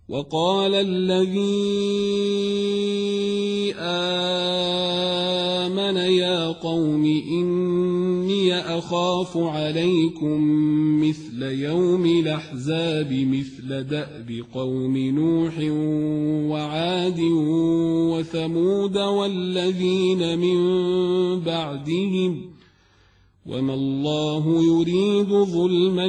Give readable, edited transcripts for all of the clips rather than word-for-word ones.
وقال الذي آمن يا قوم إني أخاف عليكم مثل يوم الأحزاب مثل دأب قوم نوح وعاد وثمود والذين من بعدهم وما الله يريد ظلما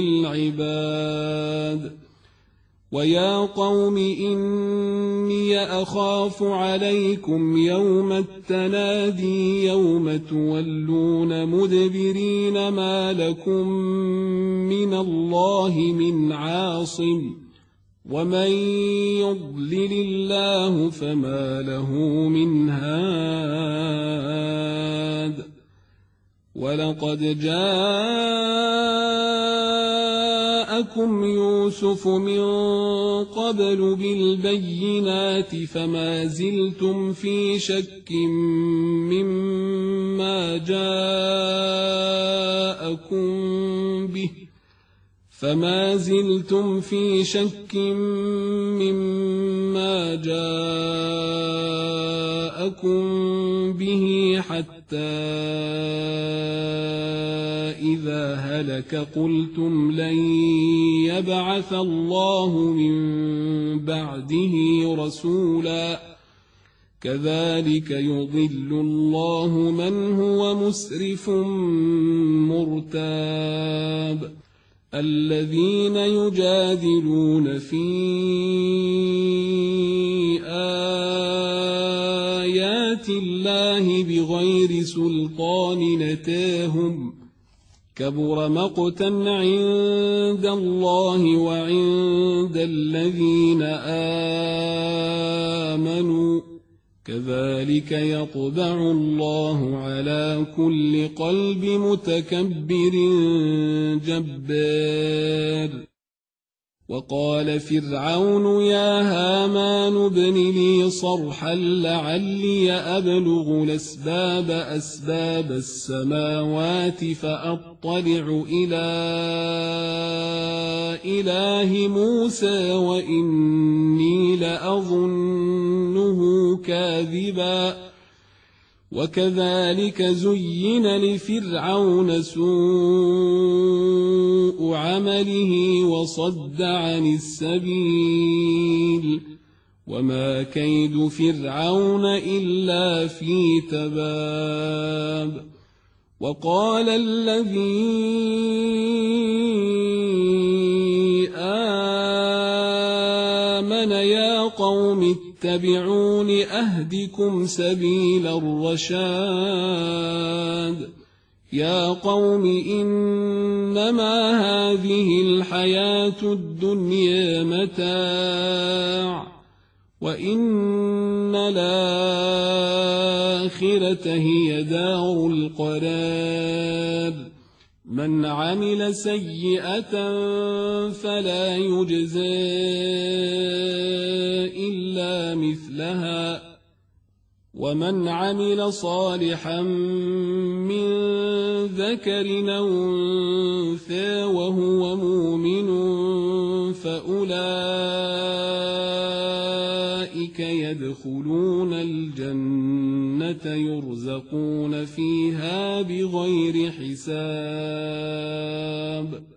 للعباد ويا قوم إني أخاف عليكم يوم التنادي يوم تولون مدبرين ما لكم من الله من عاصم ومن يضلل الله فما له من هاد ولقد جاءكم يوسف من قبل بالبينات فما زلتم في شك مما جاءكم به حتى إذا هلك قلتم لن يبعث الله من بعده رسولا كذلك يضل الله من هو مسرف مرتاب الذين يجادلون في آيات الله بغير سلطان نتاهم كبر مقتا عند الله وعند الذين آمنوا كذلك يطبع الله على كل قلب متكبر جبار وقال فرعون يا هامان ابن لي صرحا لعلي أبلغ أسباب السماوات فأطلع إلى إله موسى وإني لأظنه كاذبا وكذلك زين لفرعون سوء عمله وصد عن السبيل وما كيد فرعون إلا في تباب وقال الذي آمن يا قوم اتبعون أهدكم سبيل الرشاد يا قوم إنما هذه الحياة الدنيا متاع وإن الآخرة هي دار القرار من عمل سيئة فلا يجزى إلا مثلها ومن عمل صالحا من ذكر أو أنثى وهو مؤمن فأولئك يدخلون الجنة يرزقون فيها بغير حساب